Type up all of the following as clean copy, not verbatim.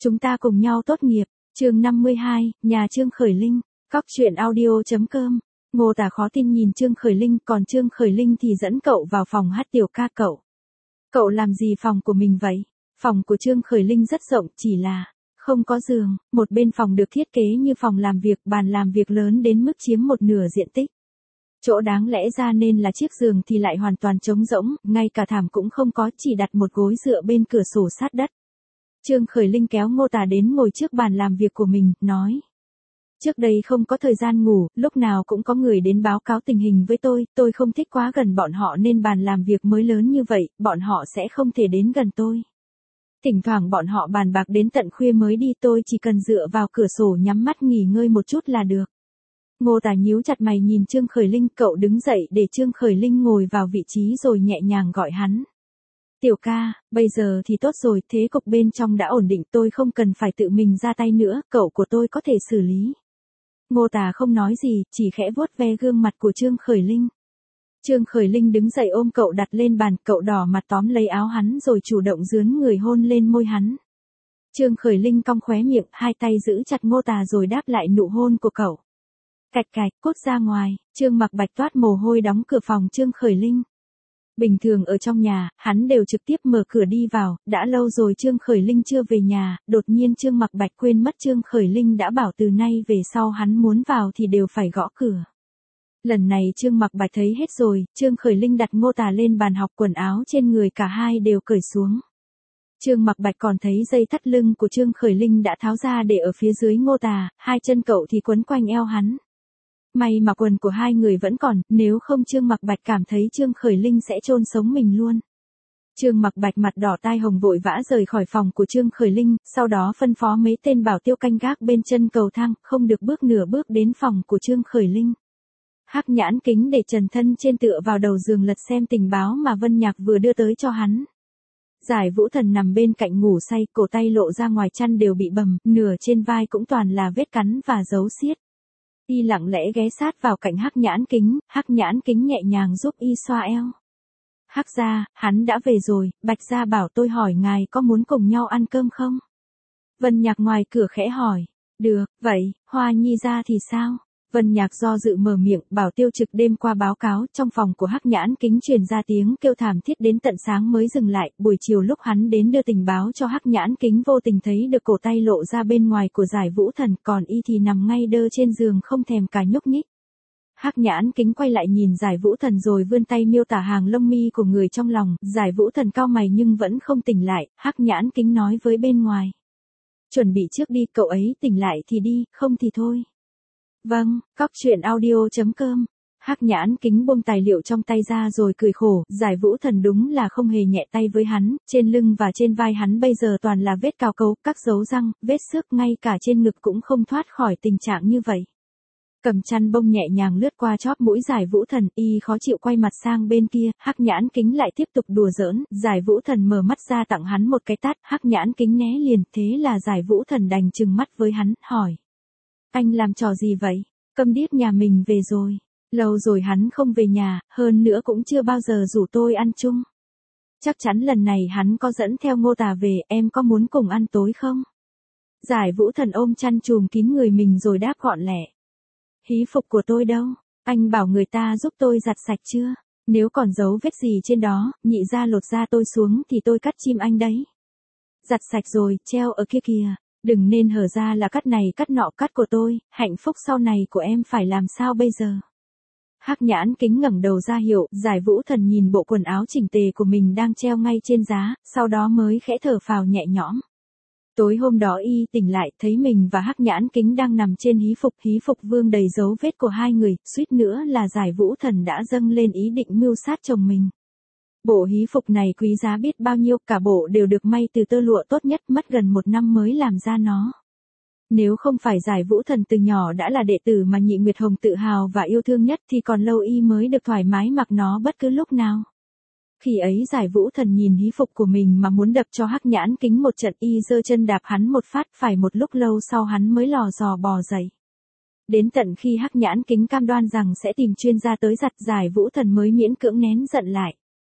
Chúng ta cùng nhau tốt nghiệp. Chương 52, nhà Trương Khởi Linh. Cóc truyện audio.com. Ngô Tả khó tin nhìn Trương Khởi Linh, còn Trương Khởi Linh thì dẫn cậu vào phòng hát tiểu ca cậu. Cậu làm gì phòng của mình vậy? Phòng của Trương Khởi Linh rất rộng, chỉ là không có giường, một bên phòng được thiết kế như phòng làm việc, bàn làm việc lớn đến mức chiếm một nửa diện tích. Chỗ đáng lẽ ra nên là chiếc giường thì lại hoàn toàn trống rỗng, ngay cả thảm cũng không có, chỉ đặt một gối dựa bên cửa sổ sát đất. Trương Khởi Linh kéo Ngô Tả đến ngồi trước bàn làm việc của mình, nói. Trước đây không có thời gian ngủ, lúc nào cũng có người đến báo cáo tình hình với tôi không thích quá gần bọn họ nên bàn làm việc mới lớn như vậy, bọn họ sẽ không thể đến gần tôi. Thỉnh thoảng bọn họ bàn bạc đến tận khuya mới đi, tôi chỉ cần dựa vào cửa sổ nhắm mắt nghỉ ngơi một chút là được. Ngô Tả nhíu chặt mày nhìn Trương Khởi Linh, cậu đứng dậy để Trương Khởi Linh ngồi vào vị trí rồi nhẹ nhàng gọi hắn. Tiểu ca, bây giờ thì tốt rồi, thế cục bên trong đã ổn định, tôi không cần phải tự mình ra tay nữa, cậu của tôi có thể xử lý. Ngô Tả không nói gì, chỉ khẽ vuốt ve gương mặt của Trương Khởi Linh. Trương Khởi Linh đứng dậy ôm cậu đặt lên bàn, cậu đỏ mặt tóm lấy áo hắn rồi chủ động dướn người hôn lên môi hắn. Trương Khởi Linh cong khóe miệng, hai tay giữ chặt Ngô Tả rồi đáp lại nụ hôn của cậu. Cạch cạch, cút ra ngoài, Trương Mặc Bạch toát mồ hôi đóng cửa phòng Trương Khởi Linh. Bình thường ở trong nhà, hắn đều trực tiếp mở cửa đi vào, đã lâu rồi Trương Khởi Linh chưa về nhà, đột nhiên Trương Mặc Bạch quên mất Trương Khởi Linh đã bảo từ nay về sau hắn muốn vào thì đều phải gõ cửa. Lần này Trương Mặc Bạch thấy hết rồi, Trương Khởi Linh đặt Ngô Tả lên bàn học, quần áo trên người cả hai đều cởi xuống. Trương Mặc Bạch còn thấy dây thắt lưng của Trương Khởi Linh đã tháo ra để ở phía dưới Ngô Tả, hai chân cậu thì quấn quanh eo hắn. May mà quần của hai người vẫn còn, nếu không Trương Mặc Bạch cảm thấy Trương Khởi Linh sẽ chôn sống mình luôn. Trương Mặc Bạch mặt đỏ tai hồng vội vã rời khỏi phòng của Trương Khởi Linh, sau đó phân phó mấy tên bảo tiêu canh gác bên chân cầu thang, không được bước nửa bước đến phòng của Trương Khởi Linh. Hắc Nhãn Kính để trần thân trên tựa vào đầu giường lật xem tình báo mà Vân Nhạc vừa đưa tới cho hắn. Giải Vũ Thần nằm bên cạnh ngủ say, cổ tay lộ ra ngoài chăn đều bị bầm, nửa trên vai cũng toàn là vết cắn và dấu xiết. Y lặng lẽ ghé sát vào cạnh Hắc Nhãn Kính nhẹ nhàng giúp y xoa eo. Hắc gia, hắn đã về rồi, Bạch gia bảo tôi hỏi ngài có muốn cùng nhau ăn cơm không? Vân Nhạc ngoài cửa khẽ hỏi. Được, vậy, Hoa Nhi gia thì sao? Vân Nhạc do dự mở miệng, bảo tiêu trực đêm qua báo cáo, trong phòng của Hắc Nhãn Kính truyền ra tiếng kêu thảm thiết đến tận sáng mới dừng lại, buổi chiều lúc hắn đến đưa tình báo cho Hắc Nhãn Kính vô tình thấy được cổ tay lộ ra bên ngoài của Giải Vũ Thần, còn y thì nằm ngay đơ trên giường không thèm cả nhúc nhích. Hắc Nhãn Kính quay lại nhìn Giải Vũ Thần rồi vươn tay miêu tả hàng lông mi của người trong lòng, Giải Vũ Thần cau mày nhưng vẫn không tỉnh lại, Hắc Nhãn Kính nói với bên ngoài. Chuẩn bị trước đi, cậu ấy tỉnh lại thì đi, không thì thôi. Vâng, cóc truyện audio.com. Hắc Nhãn Kính buông tài liệu trong tay ra rồi cười khổ, Giải Vũ Thần đúng là không hề nhẹ tay với hắn, trên lưng và trên vai hắn bây giờ toàn là vết cào cấu, các dấu răng, vết xước, ngay cả trên ngực cũng không thoát khỏi tình trạng như vậy. Cầm chăn bông nhẹ nhàng lướt qua chóp mũi Giải Vũ Thần, y khó chịu quay mặt sang bên kia, Hắc Nhãn Kính lại tiếp tục đùa giỡn, Giải Vũ Thần mở mắt ra tặng hắn một cái tát, Hắc Nhãn Kính né liền, thế là Giải Vũ Thần đành trừng mắt với hắn, hỏi. Anh làm trò gì vậy? Câm điếc, nhà mình về rồi. Lâu rồi hắn không về nhà, hơn nữa cũng chưa bao giờ rủ tôi ăn chung. Chắc chắn lần này hắn có dẫn theo Ngô Tả về, em có muốn cùng ăn tối không? Giải Vũ Thần ôm chăn trùm kín người mình rồi đáp gọn lẹ. Hí phục của tôi đâu? Anh bảo người ta giúp tôi giặt sạch chưa? Nếu còn dấu vết gì trên đó, nhị ra lột da tôi xuống thì tôi cắt chim anh đấy. Giặt sạch rồi, treo ở kia kìa. Đừng nên hở ra là cắt này cắt nọ, cắt của tôi, hạnh phúc sau này của em phải làm sao bây giờ? Hắc Nhãn Kính ngẩng đầu ra hiệu, Giải Vũ Thần nhìn bộ quần áo chỉnh tề của mình đang treo ngay trên giá, sau đó mới khẽ thở phào nhẹ nhõm. Tối hôm đó y tỉnh lại, thấy mình và Hắc Nhãn Kính đang nằm trên hí phục vương đầy dấu vết của hai người, suýt nữa là Giải Vũ Thần đã dâng lên ý định mưu sát chồng mình. Bộ hí phục này quý giá biết bao nhiêu, cả bộ đều được may từ tơ lụa tốt nhất, mất gần 1 năm mới làm ra nó. Nếu không phải Giải Vũ Thần từ nhỏ đã là đệ tử mà Nhị Nguyệt Hồng tự hào và yêu thương nhất thì còn lâu y mới được thoải mái mặc nó bất cứ lúc nào. Khi ấy Giải Vũ Thần nhìn hí phục của mình mà muốn đập cho Hắc Nhãn Kính một trận, y giơ chân đạp hắn một phát, phải một lúc lâu sau hắn mới lò dò bò dậy. Đến tận khi Hắc Nhãn Kính cam đoan rằng sẽ tìm chuyên gia tới giặt, Giải Vũ Thần mới miễn cưỡng nén giận lại.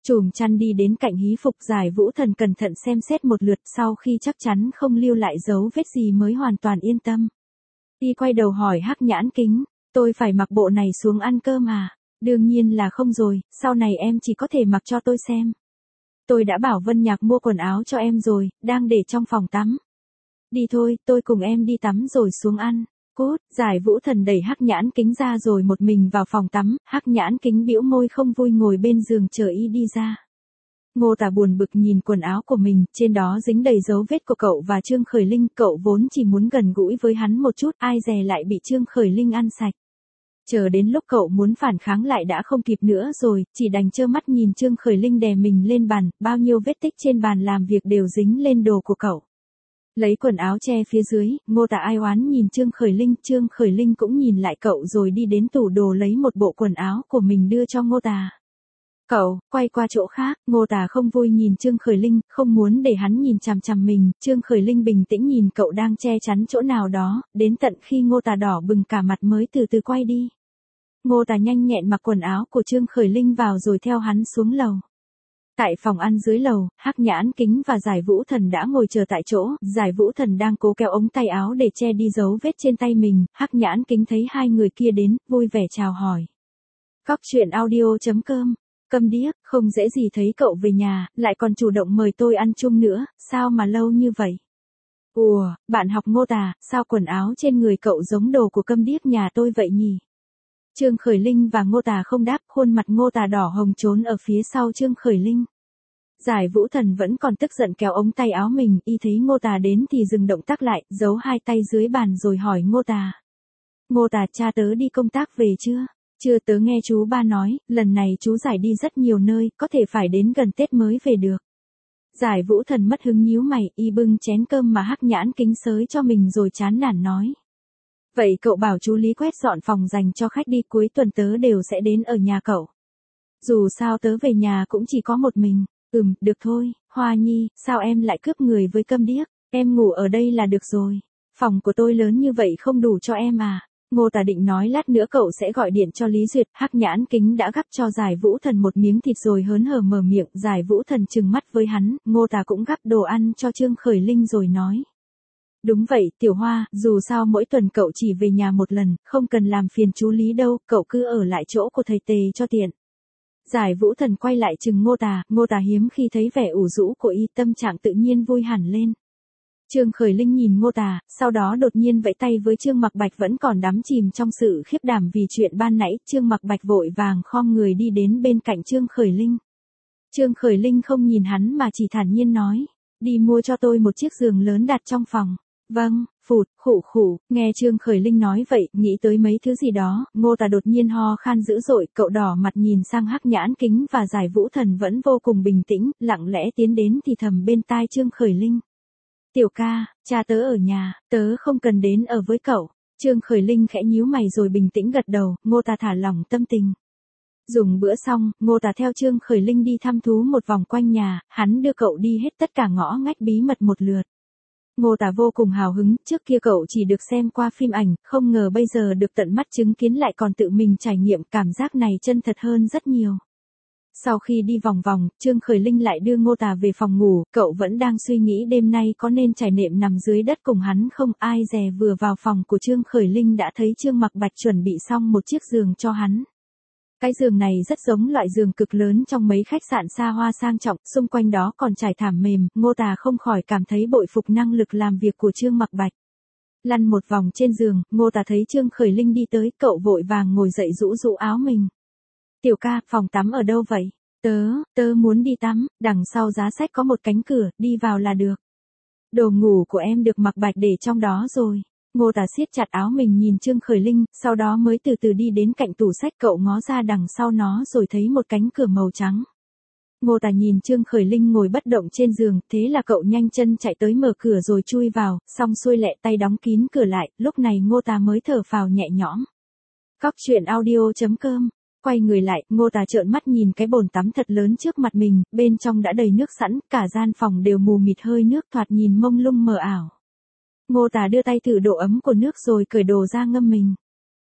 Trùm chăn đi đến cạnh hí phục, Giải Vũ Thần cẩn thận xem xét một lượt, sau khi chắc chắn không lưu lại dấu vết gì mới hoàn toàn yên tâm. Y quay đầu hỏi Hắc Nhãn Kính, tôi phải mặc bộ này xuống ăn cơm à? Đương nhiên là không rồi, sau này em chỉ có thể mặc cho tôi xem. Tôi đã bảo Vân Nhạc mua quần áo cho em rồi, đang để trong phòng tắm. Đi thôi, tôi cùng em đi tắm rồi xuống ăn. Cút, Giải Vũ Thần đẩy Hắc Nhãn Kính ra rồi một mình vào phòng tắm, Hắc Nhãn Kính bĩu môi không vui ngồi bên giường chờ y đi ra. Ngô Tả buồn bực nhìn quần áo của mình, trên đó dính đầy dấu vết của cậu và Trương Khởi Linh, cậu vốn chỉ muốn gần gũi với hắn một chút, ai dè lại bị Trương Khởi Linh ăn sạch. Chờ đến lúc cậu muốn phản kháng lại đã không kịp nữa rồi, chỉ đành trơ mắt nhìn Trương Khởi Linh đè mình lên bàn, bao nhiêu vết tích trên bàn làm việc đều dính lên đồ của cậu. Lấy quần áo che phía dưới, Ngô Tả ai oán nhìn Trương Khởi Linh cũng nhìn lại cậu rồi đi đến tủ đồ lấy một bộ quần áo của mình đưa cho Ngô Tả. Cậu, quay qua chỗ khác, Ngô Tả không vui nhìn Trương Khởi Linh, không muốn để hắn nhìn chằm chằm mình, Trương Khởi Linh bình tĩnh nhìn cậu đang che chắn chỗ nào đó, đến tận khi Ngô Tả đỏ bừng cả mặt mới từ từ quay đi. Ngô Tả nhanh nhẹn mặc quần áo của Trương Khởi Linh vào rồi theo hắn xuống lầu. Tại phòng ăn dưới lầu, Hắc Nhãn Kính và Giải Vũ Thần đã ngồi chờ tại chỗ, Giải Vũ Thần đang cố kéo ống tay áo để che đi dấu vết trên tay mình, Hắc Nhãn Kính thấy hai người kia đến, vui vẻ chào hỏi. Cóc truyện audio.com, câm điếc, không dễ gì thấy cậu về nhà, lại còn chủ động mời tôi ăn chung nữa, sao mà lâu như vậy? Ủa, bạn học Ngô Tả, sao quần áo trên người cậu giống đồ của câm điếc nhà tôi vậy nhỉ? Trương Khởi Linh và Ngô Tả không đáp, khuôn mặt Ngô Tả đỏ hồng trốn ở phía sau Trương Khởi Linh. Giải Vũ Thần vẫn còn tức giận kéo ống tay áo mình, y thấy Ngô Tả đến thì dừng động tác lại, giấu hai tay dưới bàn rồi hỏi Ngô Tả. Ngô Tả, cha tớ đi công tác về chưa? Chưa, tớ nghe chú ba nói, lần này chú Giải đi rất nhiều nơi, có thể phải đến gần Tết mới về được. Giải Vũ Thần mất hứng nhíu mày, y bưng chén cơm mà Hắc Nhãn Kính xới cho mình rồi chán nản nói. Vậy cậu bảo chú Lý quét dọn phòng dành cho khách đi, cuối tuần tớ đều sẽ đến ở nhà cậu. Dù sao tớ về nhà cũng chỉ có một mình. Được thôi, Hoa Nhi, sao em lại cướp người với câm điếc, em ngủ ở đây là được rồi. Phòng của tôi lớn như vậy không đủ cho em à. Ngô Tả định nói lát nữa cậu sẽ gọi điện cho Lý Duyệt, Hắc Nhãn Kính đã gắp cho Giải Vũ Thần một miếng thịt rồi hớn hở mở miệng, Giải Vũ Thần trừng mắt với hắn, Ngô Tả cũng gắp đồ ăn cho Trương Khởi Linh rồi nói. Đúng vậy, Tiểu Hoa, dù sao mỗi tuần cậu chỉ về nhà một lần, không cần làm phiền chú Lý đâu, cậu cứ ở lại chỗ của thầy Tề cho tiện. Giải Vũ Thần quay lại chừng Ngô Tả hiếm khi thấy vẻ ủ rũ của y, tâm trạng tự nhiên vui hẳn lên. Trương Khởi Linh nhìn Ngô Tả, sau đó đột nhiên vẫy tay với Trương Mặc Bạch vẫn còn đắm chìm trong sự khiếp đảm vì chuyện ban nãy, Trương Mặc Bạch vội vàng khom người đi đến bên cạnh Trương Khởi Linh. Trương Khởi Linh không nhìn hắn mà chỉ thản nhiên nói, đi mua cho tôi một chiếc giường lớn đặt trong phòng. Vâng, phụt, khụ, nghe Trương Khởi Linh nói vậy, nghĩ tới mấy thứ gì đó, Ngô Tả đột nhiên ho khan dữ dội, cậu đỏ mặt nhìn sang Hắc Nhãn Kính và Giải Vũ Thần vẫn vô cùng bình tĩnh, lặng lẽ tiến đến thì thầm bên tai Trương Khởi Linh. Tiểu ca, cha tớ ở nhà, tớ không cần đến ở với cậu. Trương Khởi Linh khẽ nhíu mày rồi bình tĩnh gật đầu, Ngô Tả thả lỏng tâm tình. Dùng bữa xong, Ngô Tả theo Trương Khởi Linh đi thăm thú một vòng quanh nhà, hắn đưa cậu đi hết tất cả ngõ ngách bí mật một lượt. Ngô Tả vô cùng hào hứng, trước kia cậu chỉ được xem qua phim ảnh, không ngờ bây giờ được tận mắt chứng kiến lại còn tự mình trải nghiệm, cảm giác này chân thật hơn rất nhiều. Sau khi đi vòng vòng, Trương Khởi Linh lại đưa Ngô Tả về phòng ngủ, cậu vẫn đang suy nghĩ đêm nay có nên trải nệm nằm dưới đất cùng hắn không, ai dè vừa vào phòng của Trương Khởi Linh đã thấy Trương Mặc Bạch chuẩn bị xong một chiếc giường cho hắn. Cái giường này rất giống loại giường cực lớn trong mấy khách sạn xa hoa sang trọng, xung quanh đó còn trải thảm mềm, Ngô Tả không khỏi cảm thấy bội phục năng lực làm việc của Trương Mặc Bạch. Lăn một vòng trên giường, Ngô Tả thấy Trương Khởi Linh đi tới, cậu vội vàng ngồi dậy rũ áo mình. Tiểu ca, phòng tắm ở đâu vậy? Tớ muốn đi tắm, đằng sau giá sách có một cánh cửa, đi vào là được. Đồ ngủ của em được Mặc Bạch để trong đó rồi. Ngô Tả siết chặt áo mình nhìn Trương Khởi Linh, sau đó mới từ từ đi đến cạnh tủ sách, cậu ngó ra đằng sau nó rồi thấy một cánh cửa màu trắng. Ngô Tả nhìn Trương Khởi Linh ngồi bất động trên giường, thế là cậu nhanh chân chạy tới mở cửa rồi chui vào, xong xuôi lẹ tay đóng kín cửa lại, lúc này Ngô Tả mới thở phào nhẹ nhõm. Cóc truyện audio.com. Quay người lại, Ngô Tả trợn mắt nhìn cái bồn tắm thật lớn trước mặt mình, bên trong đã đầy nước sẵn, cả gian phòng đều mù mịt hơi nước, thoạt nhìn mông lung mờ ảo. Ngô Tả đưa tay thử độ ấm của nước rồi cởi đồ ra ngâm mình.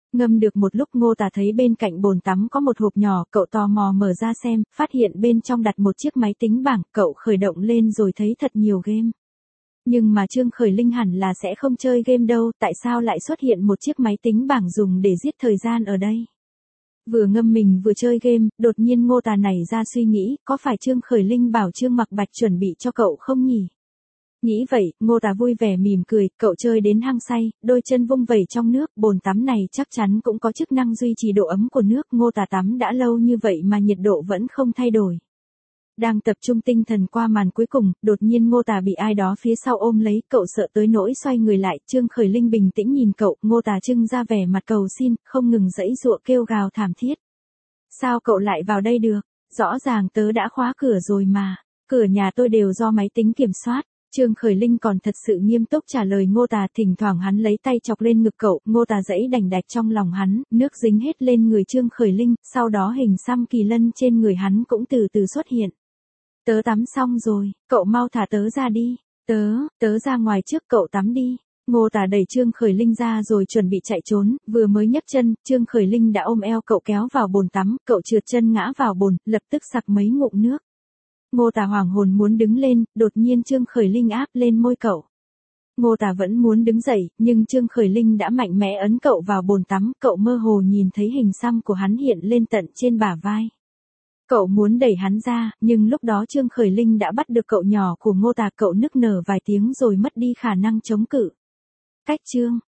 Ngâm được một lúc Ngô Tả thấy bên cạnh bồn tắm có một hộp nhỏ, cậu tò mò mở ra xem, phát hiện bên trong đặt một chiếc máy tính bảng, cậu khởi động lên rồi thấy thật nhiều game. Nhưng mà Trương Khởi Linh hẳn là sẽ không chơi game đâu, tại sao lại xuất hiện một chiếc máy tính bảng dùng để giết thời gian ở đây? Vừa ngâm mình vừa chơi game, đột nhiên Ngô Tả nảy ra suy nghĩ, có phải Trương Khởi Linh bảo Trương Mặc Bạch chuẩn bị cho cậu không nhỉ? Nghĩ vậy, Ngô Tả vui vẻ mỉm cười, cậu chơi đến hăng say, đôi chân vung vẩy trong nước, bồn tắm này chắc chắn cũng có chức năng duy trì độ ấm của nước, Ngô Tả tắm đã lâu như vậy mà nhiệt độ vẫn không thay đổi. Đang tập trung tinh thần qua màn cuối cùng, đột nhiên Ngô Tả bị ai đó phía sau ôm lấy, cậu sợ tới nỗi xoay người lại, Trương Khởi Linh bình tĩnh nhìn cậu, Ngô Tả trưng ra vẻ mặt cầu xin, không ngừng giãy giụa kêu gào thảm thiết. Sao cậu lại vào đây được? Rõ ràng tớ đã khóa cửa rồi mà, cửa nhà tôi đều do máy tính kiểm soát. Trương Khởi Linh còn thật sự nghiêm túc trả lời Ngô Tả, thỉnh thoảng hắn lấy tay chọc lên ngực cậu, Ngô Tả dãy đành đạch trong lòng hắn, nước dính hết lên người Trương Khởi Linh, sau đó hình xăm kỳ lân trên người hắn cũng từ từ xuất hiện. Tớ tắm xong rồi, cậu mau thả tớ ra đi, tớ ra ngoài trước cậu tắm đi. Ngô Tả đẩy Trương Khởi Linh ra rồi chuẩn bị chạy trốn, vừa mới nhấc chân, Trương Khởi Linh đã ôm eo cậu kéo vào bồn tắm, cậu trượt chân ngã vào bồn, lập tức sặc mấy ngụm nước. Ngô Tả hoảng hồn muốn đứng lên, đột nhiên Trương Khởi Linh áp lên môi cậu. Ngô Tả vẫn muốn đứng dậy, nhưng Trương Khởi Linh đã mạnh mẽ ấn cậu vào bồn tắm, cậu mơ hồ nhìn thấy hình xăm của hắn hiện lên tận trên bả vai. Cậu muốn đẩy hắn ra, nhưng lúc đó Trương Khởi Linh đã bắt được cậu nhỏ của Ngô Tả, cậu nức nở vài tiếng rồi mất đi khả năng chống cự. Cách chương